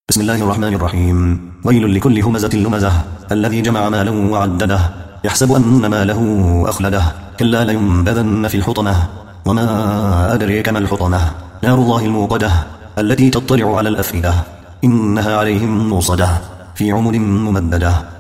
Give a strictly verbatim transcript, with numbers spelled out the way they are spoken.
بسم الله الرحمن الرحيم. ويل لكل همزة لمزة الذي جمع مالا وعدده يحسب أن ماله أخلده كلا لينبذن في الحطمة وما أدريك ما الحطمة نار الله الموقدة التي تطلع على الأفئدة إنها عليهم موصدة في عمد ممددة